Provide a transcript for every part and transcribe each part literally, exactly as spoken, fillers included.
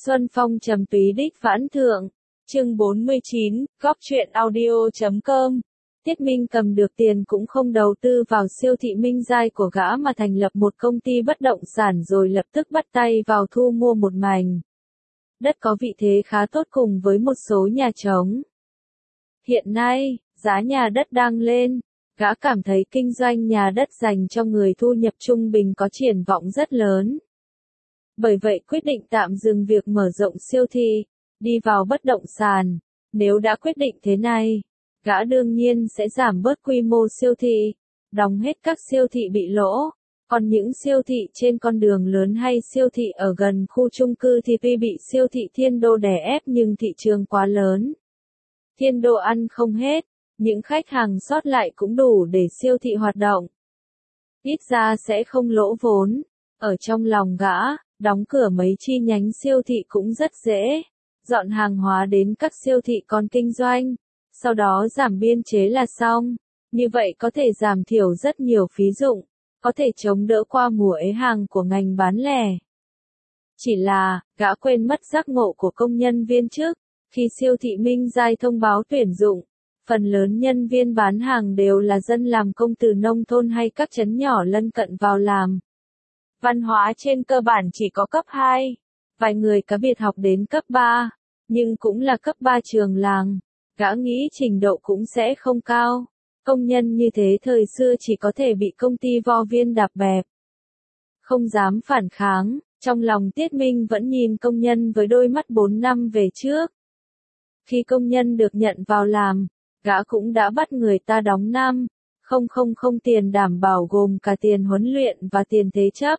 Xuân Phong trầm túy đích vãn thượng, chương bốn mươi chín, góp chuyện audio chấm com. Tiết Minh cầm được tiền cũng không đầu tư vào siêu thị Minh Giai của gã mà thành lập một công ty bất động sản rồi lập tức bắt tay vào thu mua một mảnh đất có vị thế khá tốt cùng với một số nhà trống. Hiện nay, giá nhà đất đang lên, gã cảm thấy kinh doanh nhà đất dành cho người thu nhập trung bình có triển vọng rất lớn. Bởi vậy quyết định tạm dừng việc mở rộng siêu thị, đi vào bất động sản. Nếu đã quyết định thế này, gã đương nhiên sẽ giảm bớt quy mô siêu thị, đóng hết các siêu thị bị lỗ. Còn những siêu thị trên con đường lớn hay siêu thị ở gần khu chung cư thì tuy bị siêu thị Thiên Đô đè ép nhưng thị trường quá lớn. Thiên Đô ăn không hết, những khách hàng sót lại cũng đủ để siêu thị hoạt động. Ít ra sẽ không lỗ vốn. Ở trong lòng gã, đóng cửa mấy chi nhánh siêu thị cũng rất dễ. Dọn hàng hóa đến các siêu thị còn kinh doanh, sau đó giảm biên chế là xong. Như vậy có thể giảm thiểu rất nhiều phí dụng, có thể chống đỡ qua mùa ế hàng của ngành bán lẻ. Chỉ là, gã quên mất giác ngộ của công nhân viên trước. Khi siêu thị Minh Giai thông báo tuyển dụng, phần lớn nhân viên bán hàng đều là dân làm công từ nông thôn hay các trấn nhỏ lân cận vào làm. Văn hóa trên cơ bản chỉ có cấp hai, vài người cá biệt học đến cấp ba, nhưng cũng là cấp ba trường làng, gã nghĩ trình độ cũng sẽ không cao. Công nhân như thế thời xưa chỉ có thể bị công ty vo viên đạp bẹp. Không dám phản kháng, trong lòng Tiết Minh vẫn nhìn công nhân với đôi mắt bốn năm về trước. Khi công nhân được nhận vào làm, gã cũng đã bắt người ta đóng năm, không không không tiền đảm bảo gồm cả tiền huấn luyện và tiền thế chấp.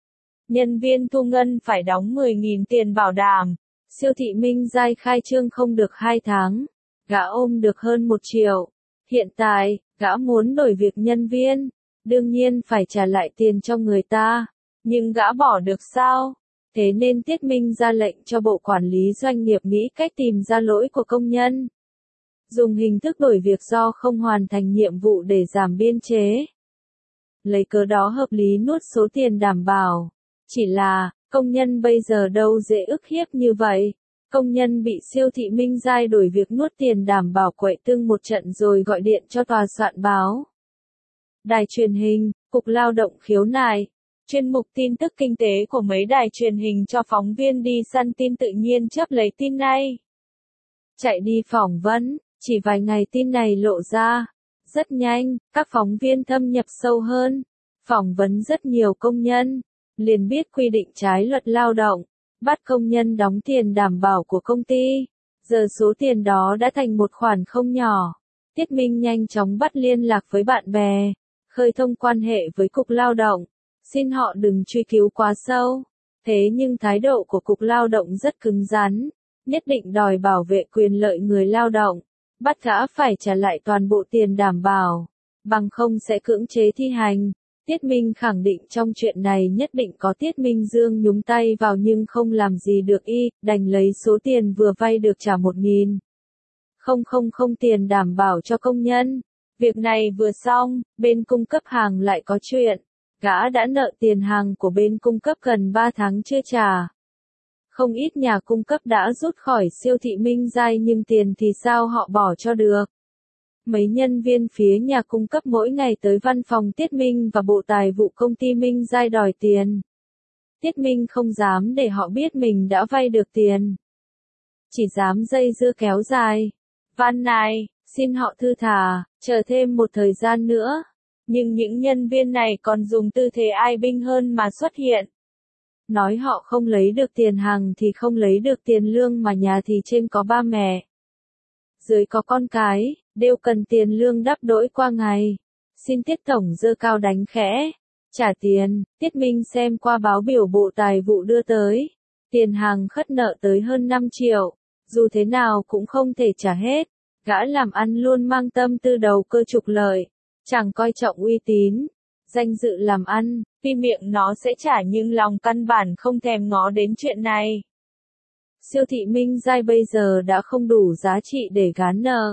Nhân viên thu ngân phải đóng mười nghìn tiền bảo đảm. Siêu thị Minh Giai khai trương không được hai tháng, gã ôm được hơn một triệu. Hiện tại, gã muốn đổi việc nhân viên, đương nhiên phải trả lại tiền cho người ta, nhưng gã bỏ được sao? Thế nên Tiết Minh ra lệnh cho bộ quản lý doanh nghiệp nghĩ cách tìm ra lỗi của công nhân. Dùng hình thức đổi việc do không hoàn thành nhiệm vụ để giảm biên chế. Lấy cớ đó hợp lý nuốt số tiền đảm bảo. Chỉ là, công nhân bây giờ đâu dễ ức hiếp như vậy. Công nhân bị siêu thị Minh Giai đổi việc nuốt tiền đảm bảo quậy tưng một trận rồi gọi điện cho tòa soạn báo. Đài truyền hình, Cục Lao động khiếu nại. Chuyên mục tin tức kinh tế của mấy đài truyền hình cho phóng viên đi săn tin tự nhiên chấp lấy tin này. Chạy đi phỏng vấn, chỉ vài ngày tin này lộ ra. Rất nhanh, các phóng viên thâm nhập sâu hơn. Phỏng vấn rất nhiều công nhân. Liền biết quy định trái luật lao động, bắt công nhân đóng tiền đảm bảo của công ty. Giờ số tiền đó đã thành một khoản không nhỏ. Tiết Minh nhanh chóng bắt liên lạc với bạn bè, khơi thông quan hệ với Cục Lao động, xin họ đừng truy cứu quá sâu. Thế nhưng thái độ của Cục Lao động rất cứng rắn, nhất định đòi bảo vệ quyền lợi người lao động, bắt gã phải trả lại toàn bộ tiền đảm bảo, bằng không sẽ cưỡng chế thi hành. Tiết Minh khẳng định trong chuyện này nhất định có Tiết Minh Dương nhúng tay vào nhưng không làm gì được y, đành lấy số tiền vừa vay được trả một nghìn. Không không không tiền đảm bảo cho công nhân. Việc này vừa xong, bên cung cấp hàng lại có chuyện. Gã đã nợ tiền hàng của bên cung cấp gần ba tháng chưa trả. Không ít nhà cung cấp đã rút khỏi siêu thị Minh Giai nhưng tiền thì sao họ bỏ cho được. Mấy nhân viên phía nhà cung cấp mỗi ngày tới văn phòng Tiết Minh và bộ tài vụ công ty Minh Giai đòi tiền. Tiết Minh không dám để họ biết mình đã vay được tiền. Chỉ dám dây dưa kéo dài. Van này, xin họ thư thả, chờ thêm một thời gian nữa. Nhưng những nhân viên này còn dùng tư thế ai binh hơn mà xuất hiện. Nói họ không lấy được tiền hàng thì không lấy được tiền lương mà nhà thì trên có ba mẹ. Dưới có con cái, đều cần tiền lương đắp đỗi qua ngày. Xin Tiết Tổng giơ cao đánh khẽ. Trả tiền, Tiết Minh xem qua báo biểu bộ tài vụ đưa tới. Tiền hàng khất nợ tới hơn năm triệu. Dù thế nào cũng không thể trả hết. Gã làm ăn luôn mang tâm tư đầu cơ trục lợi. Chẳng coi trọng uy tín, danh dự làm ăn, tuy miệng nó sẽ trả nhưng lòng căn bản không thèm ngó đến chuyện này. Siêu thị Minh Giai bây giờ đã không đủ giá trị để gán nợ.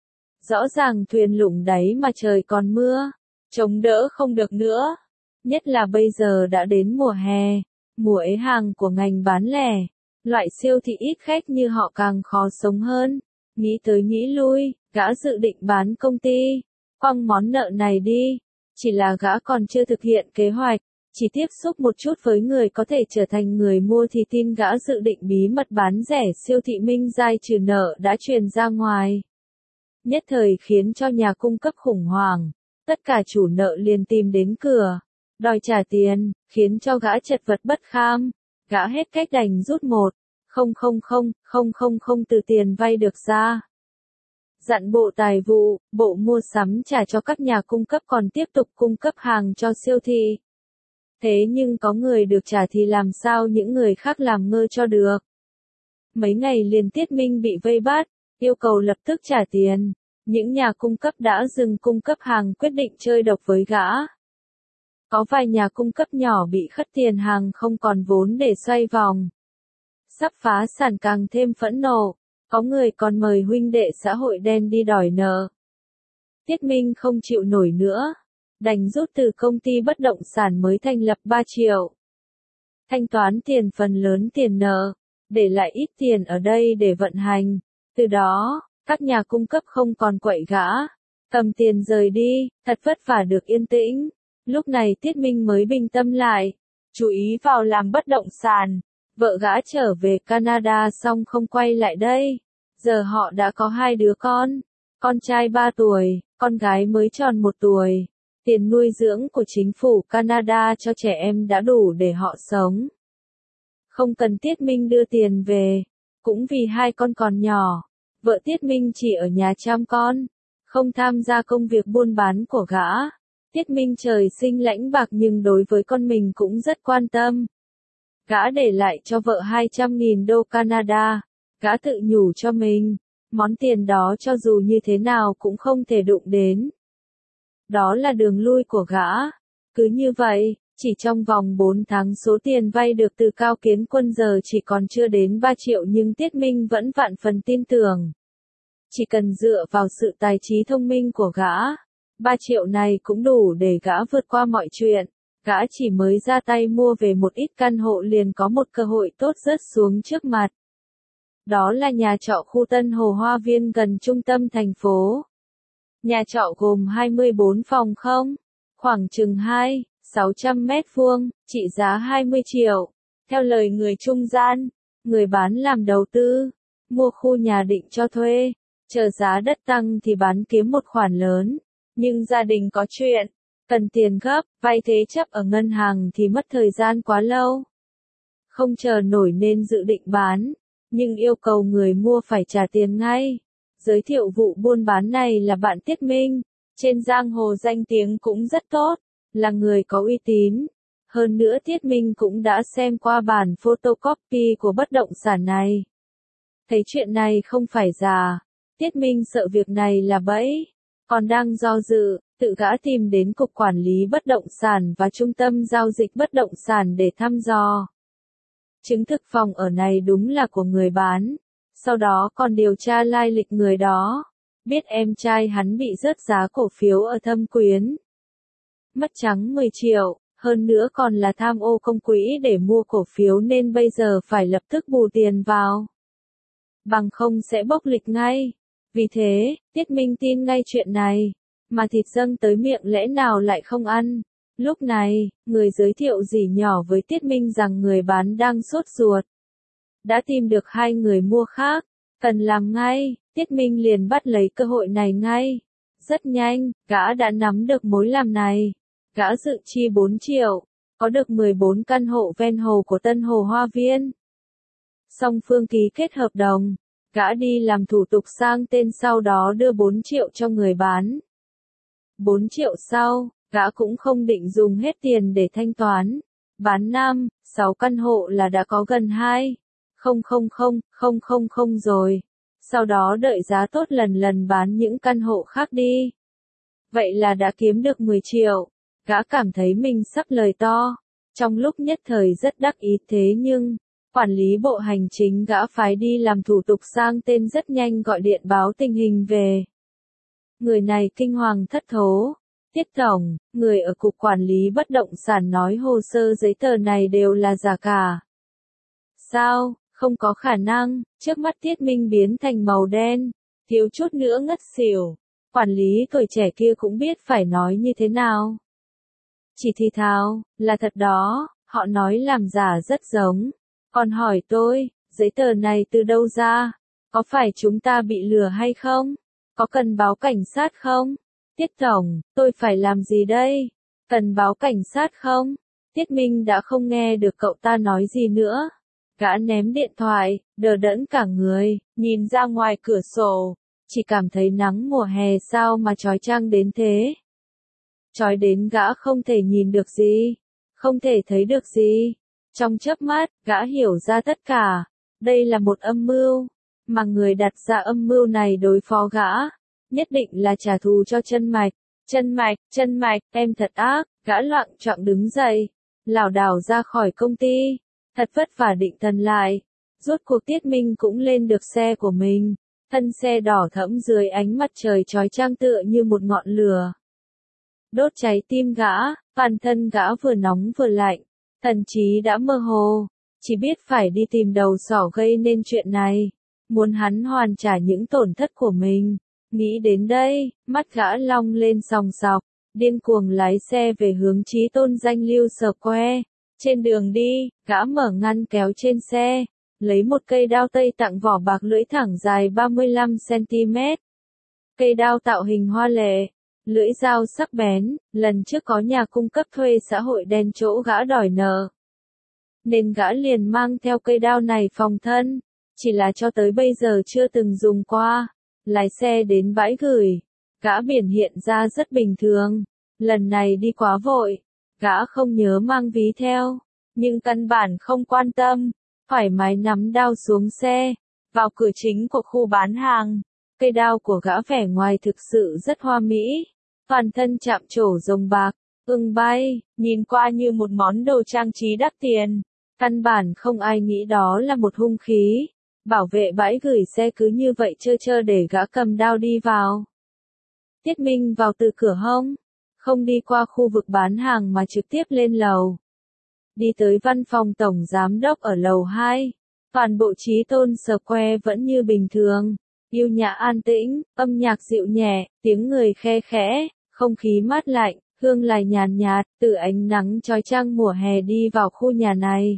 Rõ ràng thuyền lủng đáy mà trời còn mưa, chống đỡ không được nữa. Nhất là bây giờ đã đến mùa hè, mùa ế hàng của ngành bán lẻ. Loại siêu thị ít khách như họ càng khó sống hơn. Nghĩ tới nghĩ lui, gã dự định bán công ty. Quăng món nợ này đi. Chỉ là gã còn chưa thực hiện kế hoạch. Chỉ tiếp xúc một chút với người có thể trở thành người mua thì tin gã dự định bí mật bán rẻ siêu thị Minh Giai trừ nợ đã truyền ra ngoài. Nhất thời khiến cho nhà cung cấp khủng hoảng. Tất cả chủ nợ liền tìm đến cửa. Đòi trả tiền, khiến cho gã chật vật bất kham. Gã hết cách đành rút một. Không không không, không không không từ tiền vay được ra. Dặn bộ tài vụ, bộ mua sắm trả cho các nhà cung cấp còn tiếp tục cung cấp hàng cho siêu thị. Thế nhưng có người được trả thì làm sao những người khác làm ngơ cho được. Mấy ngày liền Tiết Minh bị vây bắt, yêu cầu lập tức trả tiền. Những nhà cung cấp đã dừng cung cấp hàng quyết định chơi độc với gã. Có vài nhà cung cấp nhỏ bị khất tiền hàng không còn vốn để xoay vòng. Sắp phá sản càng thêm phẫn nộ, có người còn mời huynh đệ xã hội đen đi đòi nợ. Tiết Minh không chịu nổi nữa, đành rút từ công ty bất động sản mới thành lập ba triệu. Thanh toán tiền phần lớn tiền nợ, để lại ít tiền ở đây để vận hành. Từ đó, các nhà cung cấp không còn quậy gã, cầm tiền rời đi, thật vất vả được yên tĩnh. Lúc này Tiết Minh mới bình tâm lại, chú ý vào làm bất động sản. Vợ gã trở về Canada xong không quay lại đây. Giờ họ đã có hai đứa con. Con trai ba tuổi, con gái mới tròn một tuổi. Tiền nuôi dưỡng của chính phủ Canada cho trẻ em đã đủ để họ sống. Không cần Tiết Minh đưa tiền về. Cũng vì hai con còn nhỏ. Vợ Tiết Minh chỉ ở nhà chăm con. Không tham gia công việc buôn bán của gã. Tiết Minh trời sinh lãnh bạc nhưng đối với con mình cũng rất quan tâm. Gã để lại cho vợ hai trăm nghìn đô Canada. Gã tự nhủ cho mình, món tiền đó cho dù như thế nào cũng không thể đụng đến. Đó là đường lui của gã. Cứ như vậy, chỉ trong vòng bốn tháng số tiền vay được từ Cao Kiến Quân giờ chỉ còn chưa đến ba triệu nhưng Tiết Minh vẫn vạn phần tin tưởng. Chỉ cần dựa vào sự tài trí thông minh của gã, ba triệu này cũng đủ để gã vượt qua mọi chuyện. Gã chỉ mới ra tay mua về một ít căn hộ liền có một cơ hội tốt rớt xuống trước mặt. Đó là nhà trọ khu Tân Hồ Hoa Viên gần trung tâm thành phố. Nhà trọ gồm hai mươi bốn phòng không, khoảng chừng hai nghìn sáu trăm mét vuông, trị giá hai mươi triệu. Theo lời người trung gian, người bán làm đầu tư, mua khu nhà định cho thuê, chờ giá đất tăng thì bán kiếm một khoản lớn. Nhưng gia đình có chuyện, cần tiền gấp, vay thế chấp ở ngân hàng thì mất thời gian quá lâu. Không chờ nổi nên dự định bán, nhưng yêu cầu người mua phải trả tiền ngay. Giới thiệu vụ buôn bán này là bạn Tiết Minh, trên giang hồ danh tiếng cũng rất tốt, là người có uy tín. Hơn nữa Tiết Minh cũng đã xem qua bản photocopy của bất động sản này. Thấy chuyện này không phải giả, Tiết Minh sợ việc này là bẫy, còn đang do dự, tự gã tìm đến Cục Quản lý Bất động sản và Trung tâm Giao dịch Bất động sản để thăm dò. Chứng thực phòng ở này đúng là của người bán, sau đó còn điều tra lai lịch người đó, biết em trai hắn bị rớt giá cổ phiếu ở Thâm Quyến. Mất trắng mười triệu, hơn nữa còn là tham ô công quỹ để mua cổ phiếu nên bây giờ phải lập tức bù tiền vào. Bằng không sẽ bốc lịch ngay. Vì thế, Tiết Minh tin ngay chuyện này, mà thịt dâng tới miệng lẽ nào lại không ăn. Lúc này, người giới thiệu dỉ nhỏ với Tiết Minh rằng người bán đang sốt ruột. Đã tìm được hai người mua khác, cần làm ngay, Tiết Minh liền bắt lấy cơ hội này ngay. Rất nhanh, gã đã nắm được mối làm này. Gã dự chi bốn triệu, có được mười bốn căn hộ ven hồ của Tân Hồ Hoa Viên. Song phương ký kết hợp đồng, gã đi làm thủ tục sang tên sau đó đưa bốn triệu cho người bán. bốn triệu sau, gã cũng không định dùng hết tiền để thanh toán. Bán năm, sáu căn hộ là đã có gần hai nghìn không trăm không rồi. Sau đó đợi giá tốt lần lần bán những căn hộ khác đi. Vậy là đã kiếm được mười triệu. Gã cảm thấy mình sắp lời to. Trong lúc nhất thời rất đắc ý thế nhưng, quản lý bộ hành chính gã phái đi làm thủ tục sang tên rất nhanh gọi điện báo tình hình về. Người này kinh hoàng thất thố. Tiết Tổng, người ở Cục Quản lý Bất động sản nói hồ sơ giấy tờ này đều là giả cả. Sao, Không có khả năng, trước mắt Tiết Minh biến thành màu đen, thiếu chút nữa ngất xỉu. Quản lý tuổi trẻ kia cũng biết phải nói như thế nào. Chỉ thì thào, là thật đó, họ nói làm giả rất giống. Còn hỏi tôi, giấy tờ này từ đâu ra? Có phải chúng ta bị lừa hay không? Có cần báo cảnh sát không? Tiết Tổng, tôi phải làm gì đây? Cần báo cảnh sát không? Tiết Minh đã không nghe được cậu ta nói gì nữa. Gã ném điện thoại, đờ đẫn cả người, nhìn ra ngoài cửa sổ. Chỉ cảm thấy nắng mùa hè sao mà chói chang đến thế. Chói đến gã không thể nhìn được gì, không thể thấy được gì. Trong chớp mắt, gã hiểu ra tất cả. Đây là một âm mưu, mà người đặt ra âm mưu này đối phó gã, nhất định là trả thù cho Chân Mạch. Chân Mạch, Chân Mạch, em thật ác. Gã loạng choạng đứng dậy, lảo đảo ra khỏi công ty, thật vất vả định thần lại. Rốt cuộc Tiết Minh cũng lên được xe của mình, thân xe đỏ thẫm dưới ánh mặt trời chói chang tựa như một ngọn lửa. Đốt cháy tim gã, toàn thân gã vừa nóng vừa lạnh, thần trí đã mơ hồ, chỉ biết phải đi tìm đầu sỏ gây nên chuyện này, muốn hắn hoàn trả những tổn thất của mình. Nghĩ đến đây, mắt gã long lên sòng sọc, điên cuồng lái xe về hướng Chí Tôn Danh Lưu Square. Trên đường đi, gã mở ngăn kéo trên xe, lấy một cây đao Tây Tạng vỏ bạc lưỡi thẳng dài ba mươi lăm xăng ti mét. Cây đao tạo hình hoa lệ, lưỡi dao sắc bén, lần trước có nhà cung cấp thuê xã hội đen chỗ gã đòi nợ, nên gã liền mang theo cây đao này phòng thân, chỉ là cho tới bây giờ chưa từng dùng qua. Lái xe đến bãi gửi, gã biển hiện ra rất bình thường, lần này đi quá vội, gã không nhớ mang ví theo, nhưng căn bản không quan tâm, thoải mái nắm đao xuống xe, vào cửa chính của khu bán hàng. Cây đao của gã vẻ ngoài thực sự rất hoa mỹ, toàn thân chạm trổ rồng bạc, ưng bay, nhìn qua như một món đồ trang trí đắt tiền, căn bản không ai nghĩ đó là một hung khí. Bảo vệ bãi gửi xe cứ như vậy trơ trơ để gã cầm đao đi vào. Tiết Minh vào từ cửa hông, không đi qua khu vực bán hàng mà trực tiếp lên lầu. Đi tới văn phòng tổng giám đốc ở lầu hai, toàn bộ Chí Tôn Square vẫn như bình thường, yêu nhã an tĩnh, âm nhạc dịu nhẹ, tiếng người khe khẽ, không khí mát lạnh, hương lài nhàn nhạt, từ ánh nắng chói chang mùa hè đi vào khu nhà này.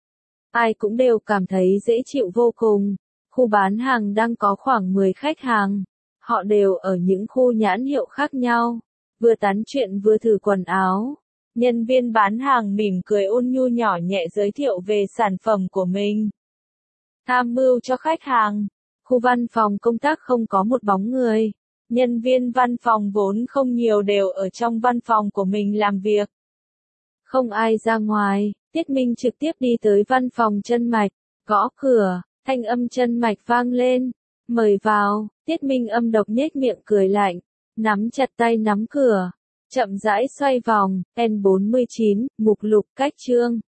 Ai cũng đều cảm thấy dễ chịu vô cùng. Khu bán hàng đang có khoảng mười khách hàng. Họ đều ở những khu nhãn hiệu khác nhau. Vừa tán chuyện vừa thử quần áo. Nhân viên bán hàng mỉm cười ôn nhu nhỏ nhẹ giới thiệu về sản phẩm của mình. Tham mưu cho khách hàng. Khu văn phòng công tác không có một bóng người. Nhân viên văn phòng vốn không nhiều đều ở trong văn phòng của mình làm việc. Không ai ra ngoài. Tiết Minh trực tiếp đi tới văn phòng Chân Mạch, gõ cửa, thanh âm Chân Mạch vang lên, mời vào. Tiết Minh âm độc nhếch miệng cười lạnh, nắm chặt tay nắm cửa, chậm rãi xoay vòng. N bốn mươi chín, mục lục cách chương.